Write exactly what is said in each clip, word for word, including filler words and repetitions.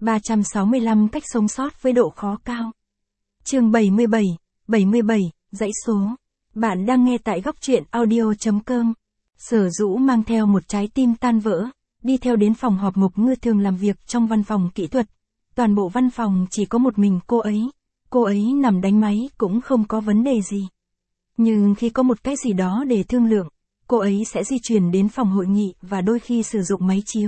ba trăm sáu mươi lăm cách sống sót với độ khó cao. Chương bảy mươi bảy, bảy mươi bảy, dãy số. Bạn đang nghe tại góc truyện audio chấm com. Sở Dũ mang theo một trái tim tan vỡ, đi theo đến phòng họp Mục Ngư thường làm việc trong văn phòng kỹ thuật. Toàn bộ văn phòng chỉ có một mình cô ấy. Cô ấy nằm đánh máy cũng không có vấn đề gì. Nhưng khi có một cái gì đó để thương lượng, cô ấy sẽ di chuyển đến phòng hội nghị và đôi khi sử dụng máy chiếu.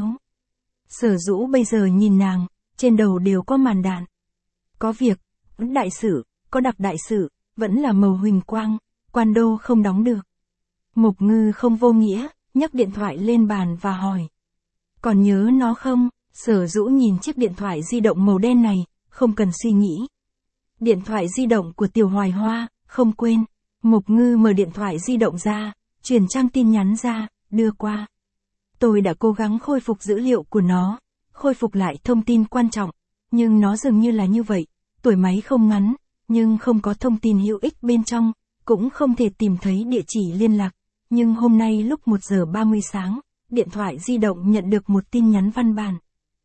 Sở Dũ bây giờ nhìn nàng, trên đầu đều có màn đạn. Có việc, vẫn đại sự, có đặc đại sự, vẫn là màu huỳnh quang, quan đô không đóng được. Mục Ngư không vô nghĩa, nhấc điện thoại lên bàn và hỏi. Còn nhớ nó không? Sở Dũ nhìn chiếc điện thoại di động màu đen này, không cần suy nghĩ. Điện thoại di động của Tiểu Hoài Hoa, không quên. Mục Ngư mở điện thoại di động ra, truyền trang tin nhắn ra, đưa qua. Tôi đã cố gắng khôi phục dữ liệu của nó, khôi phục lại thông tin quan trọng, nhưng nó dường như là như vậy, tuổi máy không ngắn, nhưng không có thông tin hữu ích bên trong, cũng không thể tìm thấy địa chỉ liên lạc. Nhưng hôm nay lúc một giờ ba mươi sáng, điện thoại di động nhận được một tin nhắn văn bản.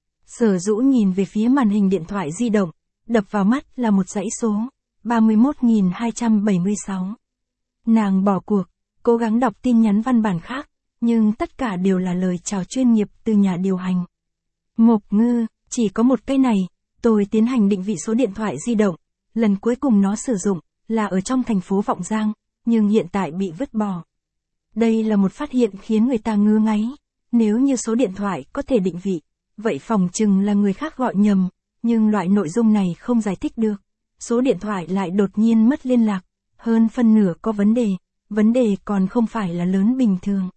Sở Dũ nhìn về phía màn hình điện thoại di động, đập vào mắt là một dãy số, ba mươi mốt nghìn hai trăm bảy mươi sáu. Nàng bỏ cuộc, cố gắng đọc tin nhắn văn bản khác, nhưng tất cả đều là lời chào chuyên nghiệp từ nhà điều hành. Mục Ngư, chỉ có một cái này, tôi tiến hành định vị số điện thoại di động, lần cuối cùng nó sử dụng, là ở trong thành phố Vọng Giang, nhưng hiện tại bị vứt bỏ. Đây là một phát hiện khiến người ta ngứa ngáy, nếu như số điện thoại có thể định vị, vậy phòng chừng là người khác gọi nhầm, nhưng loại nội dung này không giải thích được. Số điện thoại lại đột nhiên mất liên lạc, hơn phân nửa có vấn đề, vấn đề còn không phải là lớn bình thường.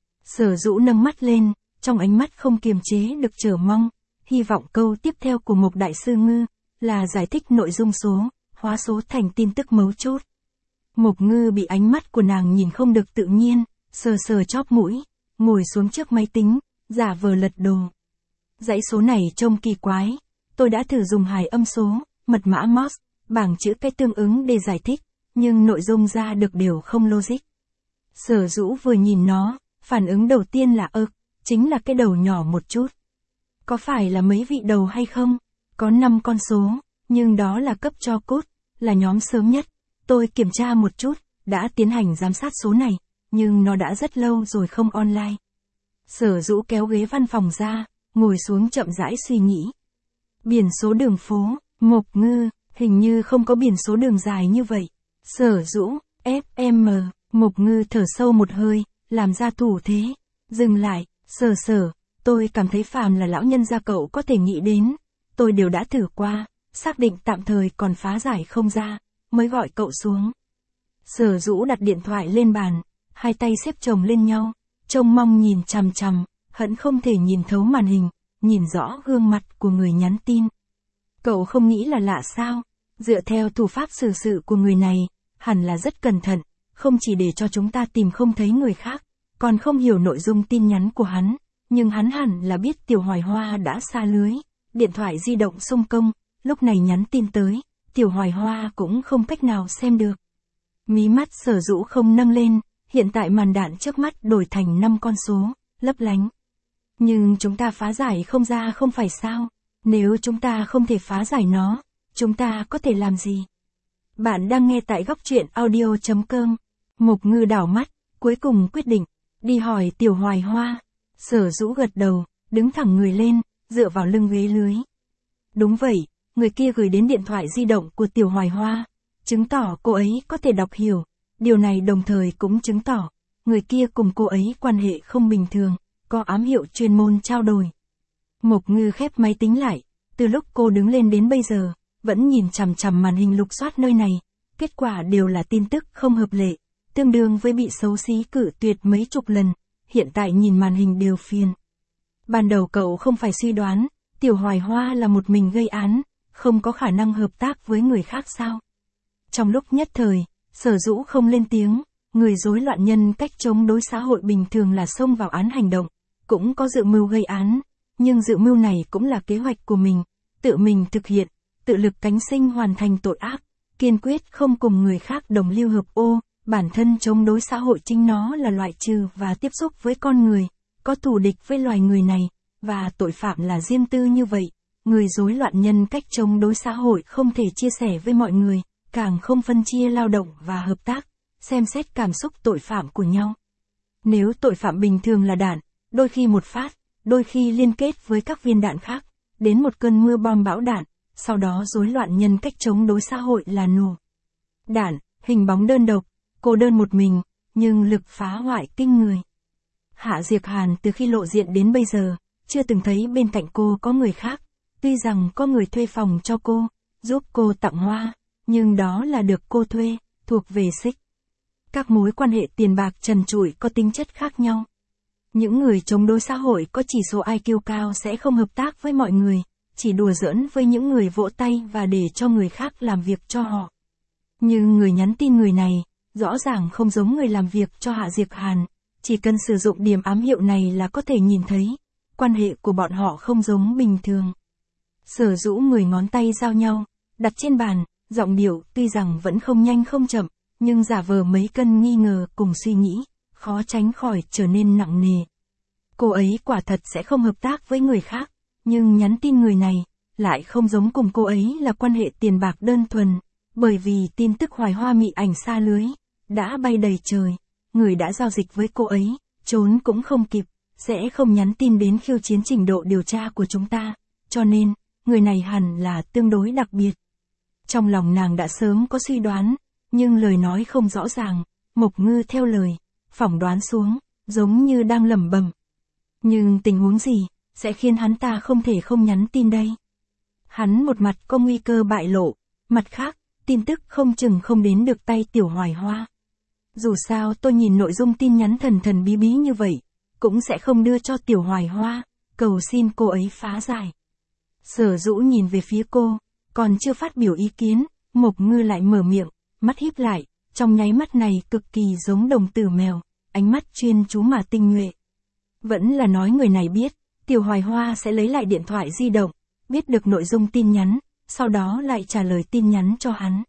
Sở Dũ nâng mắt lên, trong ánh mắt không kiềm chế được chờ mong, hy vọng câu tiếp theo của Mục Đại Sư Ngư, là giải thích nội dung số, hóa số thành tin tức mấu chốt. Mục Ngư bị ánh mắt của nàng nhìn không được tự nhiên, sờ sờ chóp mũi, ngồi xuống trước máy tính, giả vờ lật đồ. Dãy số này trông kỳ quái, tôi đã thử dùng hài âm số, mật mã Morse, bảng chữ cái tương ứng để giải thích, nhưng nội dung ra được đều không logic. Sở Dũ vừa nhìn nó, phản ứng đầu tiên là ơ, chính là cái đầu nhỏ một chút. Có phải là mấy vị đầu hay không? Có năm con số, nhưng đó là cấp cho cốt, là nhóm sớm nhất. Tôi kiểm tra một chút, đã tiến hành giám sát số này, nhưng nó đã rất lâu rồi không online. Sở Dũ kéo ghế văn phòng ra, ngồi xuống chậm rãi suy nghĩ. Biển số đường phố, Mục Ngư, hình như không có biển số đường dài như vậy. Sở Dũ, ép em, Mục Ngư thở sâu một hơi, làm ra thủ thế. Dừng lại, sở sở, tôi cảm thấy phàm là lão nhân gia cậu có thể nghĩ đến. Tôi đều đã thử qua, xác định tạm thời còn phá giải không ra, mới gọi cậu xuống. Sở Dũ đặt điện thoại lên bàn, hai tay xếp chồng lên nhau, trông mong nhìn chằm chằm, hận không thể nhìn thấu màn hình, nhìn rõ gương mặt của người nhắn tin. Cậu không nghĩ là lạ sao? Dựa theo thủ pháp xử sự của người này, hẳn là rất cẩn thận, không chỉ để cho chúng ta tìm không thấy người khác, còn không hiểu nội dung tin nhắn của hắn, nhưng hắn hẳn là biết Tiểu Hoài Hoa đã xa lưới, điện thoại di động xung công, lúc này nhắn tin tới, Tiểu Hoài Hoa cũng không cách nào xem được. Mí mắt Sở Dũ không nâng lên, hiện tại màn đạn trước mắt đổi thành năm con số, lấp lánh. Nhưng chúng ta phá giải không ra không phải sao? Nếu chúng ta không thể phá giải nó, chúng ta có thể làm gì? Bạn đang nghe tại góc truyện audio chấm com. Mục Ngư đảo mắt, cuối cùng quyết định, đi hỏi Tiểu Hoài Hoa. Sở Dũ gật đầu, đứng thẳng người lên, dựa vào lưng ghế lưới. Đúng vậy, người kia gửi đến điện thoại di động của Tiểu Hoài Hoa, chứng tỏ cô ấy có thể đọc hiểu. Điều này đồng thời cũng chứng tỏ, người kia cùng cô ấy quan hệ không bình thường, có ám hiệu chuyên môn trao đổi. Mục Ngư khép máy tính lại, từ lúc cô đứng lên đến bây giờ, vẫn nhìn chằm chằm màn hình lục soát nơi này, kết quả đều là tin tức không hợp lệ, tương đương với bị xấu xí cử tuyệt mấy chục lần, hiện tại nhìn màn hình đều phiền. Ban đầu cậu không phải suy đoán, Tiểu Hoài Hoa là một mình gây án, không có khả năng hợp tác với người khác sao? Trong lúc nhất thời, Sở Dũ không lên tiếng, người rối loạn nhân cách chống đối xã hội bình thường là xông vào án hành động, cũng có dự mưu gây án, nhưng dự mưu này cũng là kế hoạch của mình, tự mình thực hiện, tự lực cánh sinh hoàn thành tội ác, kiên quyết không cùng người khác đồng lưu hợp ô, bản thân chống đối xã hội chính nó là loại trừ và tiếp xúc với con người, có thù địch với loài người này, và tội phạm là riêng tư như vậy, người rối loạn nhân cách chống đối xã hội không thể chia sẻ với mọi người, càng không phân chia lao động và hợp tác, xem xét cảm xúc tội phạm của nhau. Nếu tội phạm bình thường là đạn, đôi khi một phát, đôi khi liên kết với các viên đạn khác, đến một cơn mưa bom bão đạn, sau đó rối loạn nhân cách chống đối xã hội là nổ. Đạn, hình bóng đơn độc, cô đơn một mình, nhưng lực phá hoại kinh người. Hạ Diệc Hàn từ khi lộ diện đến bây giờ, chưa từng thấy bên cạnh cô có người khác, tuy rằng có người thuê phòng cho cô, giúp cô tặng hoa, nhưng đó là được cô thuê, thuộc về xích. Các mối quan hệ tiền bạc trần trụi có tính chất khác nhau. Những người chống đối xã hội có chỉ số i kiu cao sẽ không hợp tác với mọi người, chỉ đùa giỡn với những người vỗ tay và để cho người khác làm việc cho họ. Nhưng người nhắn tin người này, rõ ràng không giống người làm việc cho Hạ Diệc Hàn, chỉ cần sử dụng điểm ám hiệu này là có thể nhìn thấy, quan hệ của bọn họ không giống bình thường. Sở Dũ mười ngón tay giao nhau, đặt trên bàn, giọng điệu tuy rằng vẫn không nhanh không chậm, nhưng giả vờ mấy cân nghi ngờ cùng suy nghĩ, khó tránh khỏi trở nên nặng nề. Cô ấy quả thật sẽ không hợp tác với người khác, nhưng nhắn tin người này, lại không giống cùng cô ấy là quan hệ tiền bạc đơn thuần, bởi vì tin tức Hoài Hoa mị ảnh xa lưới, đã bay đầy trời, người đã giao dịch với cô ấy, trốn cũng không kịp, sẽ không nhắn tin đến khiêu chiến trình độ điều tra của chúng ta, cho nên, người này hẳn là tương đối đặc biệt. Trong lòng nàng đã sớm có suy đoán, nhưng lời nói không rõ ràng, Mộc Ngư theo lời, phỏng đoán xuống, giống như đang lẩm bẩm. Nhưng tình huống gì, sẽ khiến hắn ta không thể không nhắn tin đây? Hắn một mặt có nguy cơ bại lộ, mặt khác, tin tức không chừng không đến được tay Tiểu Hoài Hoa. Dù sao tôi nhìn nội dung tin nhắn thần thần bí bí như vậy, cũng sẽ không đưa cho Tiểu Hoài Hoa, cầu xin cô ấy phá giải. Sở Dũ nhìn về phía cô, còn chưa phát biểu ý kiến, Mộc Ngư lại mở miệng, mắt híp lại, trong nháy mắt này cực kỳ giống đồng tử mèo, ánh mắt chuyên chú mà tinh nhuệ. Vẫn là nói người này biết, Tiểu Hoài Hoa sẽ lấy lại điện thoại di động, biết được nội dung tin nhắn, sau đó lại trả lời tin nhắn cho hắn.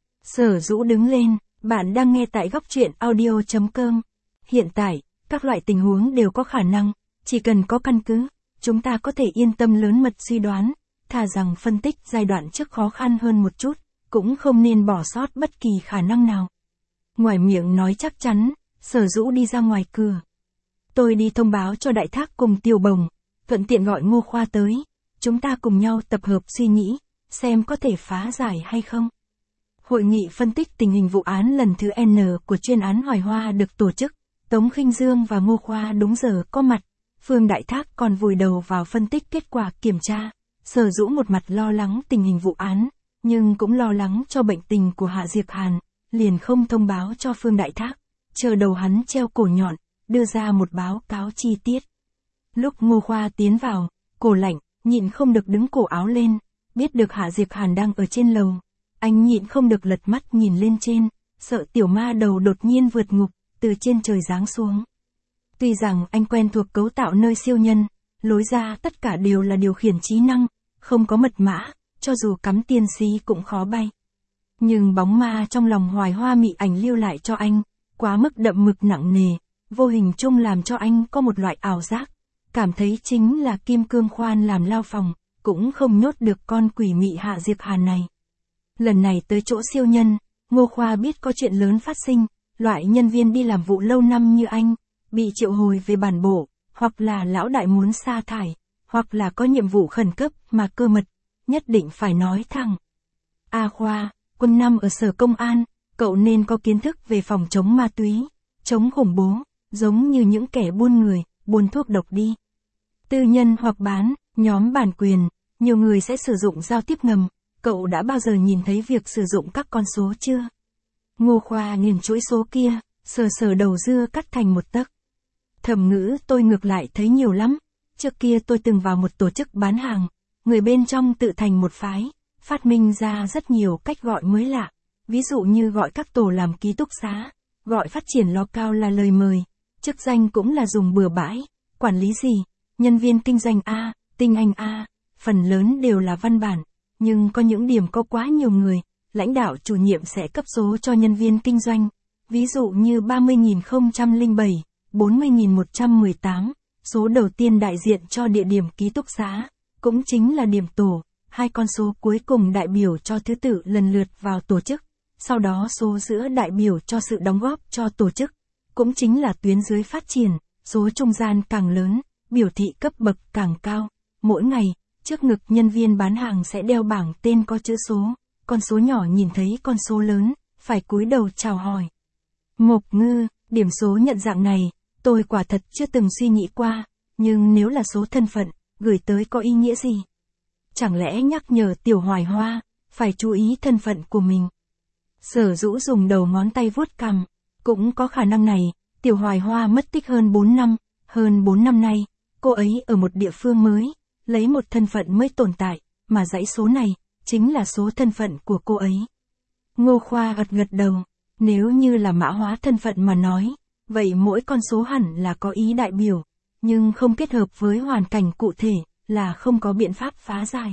Sở Dũ đứng lên, bạn đang nghe tại góc truyện audio chấm com. Hiện tại, các loại tình huống đều có khả năng, chỉ cần có căn cứ, chúng ta có thể yên tâm lớn mật suy đoán, thà rằng phân tích giai đoạn trước khó khăn hơn một chút, cũng không nên bỏ sót bất kỳ khả năng nào. Ngoài miệng nói chắc chắn, Sở Dũ đi ra ngoài cửa. Tôi đi thông báo cho Đại Thác cùng Tiểu Bồng, thuận tiện gọi Ngô Khoa tới, chúng ta cùng nhau tập hợp suy nghĩ, xem có thể phá giải hay không. Hội nghị phân tích tình hình vụ án lần thứ N của chuyên án Hoài Hoa được tổ chức, Tống Khinh Dương và Ngô Khoa đúng giờ có mặt, Phương Đại Thác còn vùi đầu vào phân tích kết quả kiểm tra. Sở Dũ một mặt lo lắng tình hình vụ án, nhưng cũng lo lắng cho bệnh tình của Hạ Diệc Hàn, liền không thông báo cho Phương Đại Thác, chờ đầu hắn treo cổ nhọn, đưa ra một báo cáo chi tiết. Lúc Ngô Khoa tiến vào, cổ lạnh, nhịn không được đứng cổ áo lên, biết được Hạ Diệc Hàn đang ở trên lầu, anh nhịn không được lật mắt nhìn lên trên, sợ tiểu ma đầu đột nhiên vượt ngục, từ trên trời giáng xuống. Tuy rằng anh quen thuộc cấu tạo nơi siêu nhân, lối ra tất cả đều là điều khiển trí năng, không có mật mã, cho dù cắm tiên sĩ cũng khó bay. Nhưng bóng ma trong lòng Hoài Hoa mị ảnh lưu lại cho anh, quá mức đậm mực nặng nề, vô hình chung làm cho anh có một loại ảo giác, cảm thấy chính là kim cương khoan làm lao phòng, cũng không nhốt được con quỷ mị Hạ Diệc Hàn này. Lần này tới chỗ siêu nhân, Ngô Khoa biết có chuyện lớn phát sinh, loại nhân viên đi làm vụ lâu năm như anh, bị triệu hồi về bản bộ, hoặc là lão đại muốn sa thải, hoặc là có nhiệm vụ khẩn cấp mà cơ mật, nhất định phải nói thẳng. A Khoa, quân năm ở sở công an, cậu nên có kiến thức về phòng chống ma túy, chống khủng bố, giống như những kẻ buôn người, buôn thuốc độc đi. Tư nhân hoặc bán, nhóm bản quyền, nhiều người sẽ sử dụng giao tiếp ngầm, cậu đã bao giờ nhìn thấy việc sử dụng các con số chưa? Ngô Khoa nhìn chuỗi số kia, sờ sờ đầu dưa cắt thành một tấc. Thẩm ngữ tôi ngược lại thấy nhiều lắm, trước kia tôi từng vào một tổ chức bán hàng, người bên trong tự thành một phái, phát minh ra rất nhiều cách gọi mới lạ, ví dụ như gọi các tổ làm ký túc xá, gọi phát triển lo cao là lời mời, chức danh cũng là dùng bừa bãi, quản lý gì, nhân viên kinh doanh A, tinh anh A, phần lớn đều là văn bản, nhưng có những điểm có quá nhiều người, lãnh đạo chủ nhiệm sẽ cấp số cho nhân viên kinh doanh, ví dụ như ba mươi nghìn không trăm lẻ bảy, bốn mươi nghìn một trăm mười tám, số đầu tiên đại diện cho địa điểm ký túc xá, cũng chính là điểm tổ, hai con số cuối cùng đại biểu cho thứ tự lần lượt vào tổ chức, sau đó số giữa đại biểu cho sự đóng góp cho tổ chức, cũng chính là tuyến dưới phát triển, số trung gian càng lớn, biểu thị cấp bậc càng cao. Mỗi ngày, trước ngực nhân viên bán hàng sẽ đeo bảng tên có chữ số, con số nhỏ nhìn thấy con số lớn, phải cúi đầu chào hỏi. Mộc Ngư, điểm số nhận dạng này, tôi quả thật chưa từng suy nghĩ qua, nhưng nếu là số thân phận, gửi tới có ý nghĩa gì? Chẳng lẽ nhắc nhở Tiểu Hoài Hoa, phải chú ý thân phận của mình? Sở Dũ dùng đầu ngón tay vuốt cằm, cũng có khả năng này, Tiểu Hoài Hoa mất tích hơn bốn năm, hơn bốn năm nay, cô ấy ở một địa phương mới, lấy một thân phận mới tồn tại, mà dãy số này, chính là số thân phận của cô ấy. Ngô Khoa gật gật đầu, nếu như là mã hóa thân phận mà nói, vậy mỗi con số hẳn là có ý đại biểu, nhưng không kết hợp với hoàn cảnh cụ thể, là không có biện pháp phá giải.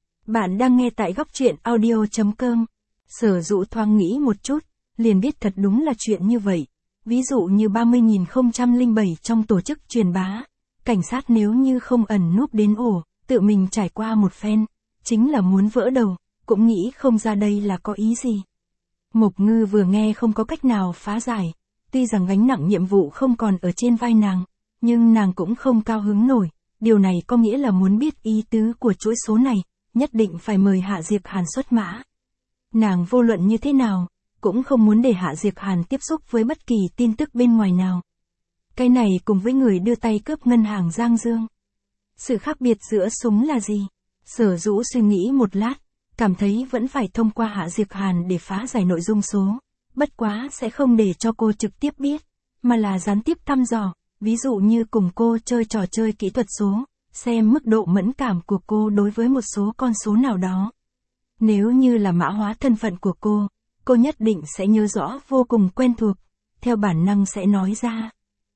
Bạn đang nghe tại góc truyện audio chấm com. Sở Dũ thoáng nghĩ một chút, liền biết thật đúng là chuyện như vậy. Ví dụ như ba mươi nghìn không trăm lẻ bảy trong tổ chức truyền bá, cảnh sát nếu như không ẩn núp đến ổ, tự mình trải qua một phen, chính là muốn vỡ đầu, cũng nghĩ không ra đây là có ý gì. Mộc Ngư vừa nghe không có cách nào phá giải, tuy rằng gánh nặng nhiệm vụ không còn ở trên vai nàng, nhưng nàng cũng không cao hứng nổi, điều này có nghĩa là muốn biết ý tứ của chuỗi số này, nhất định phải mời Hạ Diệp Hàn xuất mã. Nàng vô luận như thế nào, cũng không muốn để Hạ Diệp Hàn tiếp xúc với bất kỳ tin tức bên ngoài nào. Cái này cùng với người đưa tay cướp ngân hàng Giang Dương. Sự khác biệt giữa súng là gì? Sở Dũ suy nghĩ một lát, cảm thấy vẫn phải thông qua Hạ Diệp Hàn để phá giải nội dung số, bất quá sẽ không để cho cô trực tiếp biết, mà là gián tiếp thăm dò, ví dụ như cùng cô chơi trò chơi kỹ thuật số, xem mức độ mẫn cảm của cô đối với một số con số nào đó. Nếu như là mã hóa thân phận của cô, cô nhất định sẽ nhớ rõ vô cùng quen thuộc, theo bản năng sẽ nói ra.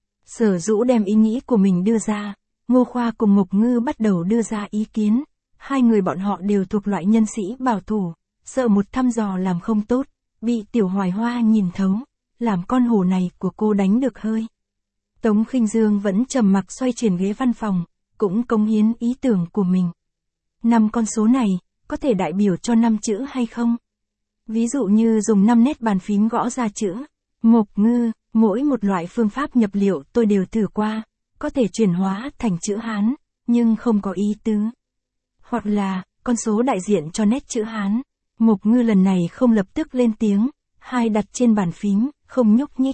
Sở Dũ đem ý nghĩ của mình đưa ra, Ngô Khoa cùng Mộc Ngư bắt đầu đưa ra ý kiến, hai người bọn họ đều thuộc loại nhân sĩ bảo thủ, sợ một thăm dò làm không tốt, bị Tiểu Hoài Hoa nhìn thấu, làm con hổ này của cô đánh được hơi. Tống Khinh Dương vẫn trầm mặc xoay chuyển ghế văn phòng, cũng cống hiến ý tưởng của mình. Năm con số này, có thể đại biểu cho năm chữ hay không? Ví dụ như dùng năm nét bàn phím gõ ra chữ Mộc Ngư, mỗi một loại phương pháp nhập liệu tôi đều thử qua, có thể chuyển hóa thành chữ Hán, nhưng không có ý tứ. Hoặc là, con số đại diện cho nét chữ Hán. Mộc Ngư lần này không lập tức lên tiếng, hai đặt trên bàn phím, không nhúc nhích.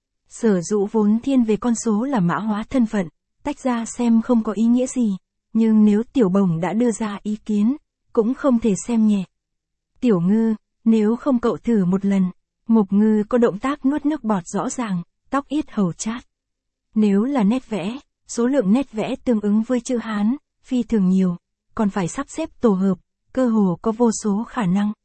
Sở Dũ vốn thiên về con số là mã hóa thân phận, tách ra xem không có ý nghĩa gì, nhưng nếu Tiểu Bồng đã đưa ra ý kiến, cũng không thể xem nhẹ. Tiểu Ngư, nếu không cậu thử một lần. Mộc Ngư có động tác nuốt nước bọt rõ ràng, tóc yết hầu chát. Nếu là nét vẽ, số lượng nét vẽ tương ứng với chữ Hán, phi thường nhiều, còn phải sắp xếp tổ hợp, cơ hồ có vô số khả năng.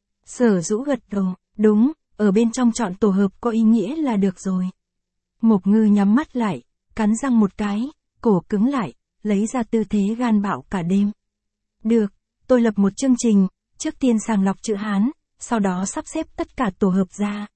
Sở Dũ gật đầu, đúng, ở bên trong chọn tổ hợp có ý nghĩa là được rồi. Mộc Ngư nhắm mắt lại, cắn răng một cái, cổ cứng lại, lấy ra tư thế gan bạo cả đêm. Được, tôi lập một chương trình, trước tiên sàng lọc chữ Hán, sau đó sắp xếp tất cả tổ hợp ra.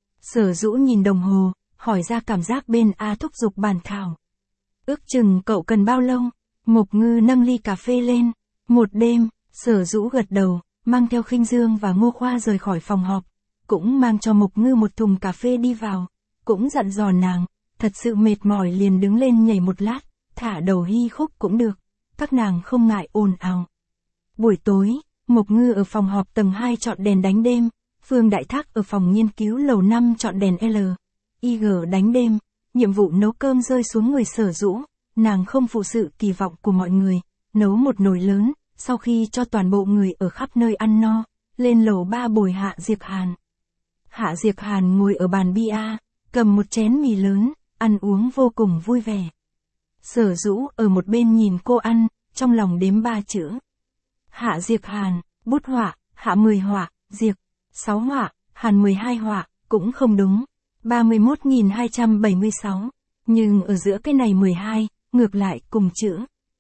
Sở Dũ nhìn đồng hồ, hỏi ra cảm giác bên A thúc giục bàn thảo. Ước chừng cậu cần bao lâu? Mộc Ngư nâng ly cà phê lên. Một đêm, Sở Dũ gật đầu, mang theo Khinh Dương và Ngô Khoa rời khỏi phòng họp, cũng mang cho Mộc Ngư một thùng cà phê đi vào, cũng dặn dò nàng, thật sự mệt mỏi liền đứng lên nhảy một lát, thả đầu hy khúc cũng được, các nàng không ngại ồn ào. Buổi tối, Mộc Ngư ở phòng họp tầng hai chọn đèn đánh đêm, Phương Đại Thác ở phòng nghiên cứu lầu năm chọn đèn L, I G đánh đêm, nhiệm vụ nấu cơm rơi xuống người Sở Dũ, nàng không phụ sự kỳ vọng của mọi người, nấu một nồi lớn, sau khi cho toàn bộ người ở khắp nơi ăn no, lên lầu ba bồi Hạ Diệp Hàn. Hạ Diệp Hàn ngồi ở bàn bia, cầm một chén mì lớn, ăn uống vô cùng vui vẻ. Sở Dũ ở một bên nhìn cô ăn, trong lòng đếm ba chữ. Hạ Diệp Hàn, bút họa, Hạ mười họa, Diệp, sáu họa, Hàn mười hai họa, cũng không đúng. ba mươi mốt nghìn hai trăm bảy mươi sáu. Nhưng ở giữa cái này mười hai, ngược lại cùng chữ.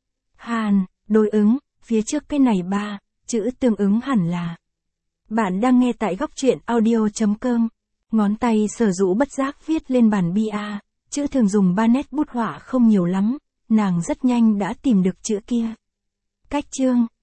Hàn, đối ứng, phía trước cái này ba, chữ tương ứng hẳn là. Bạn đang nghe tại góc truyện audio chấm com. Ngón tay Sở Dũ bất giác viết lên bàn bia, chữ thường dùng ba nét bút họa không nhiều lắm, nàng rất nhanh đã tìm được chữ kia. Cách chương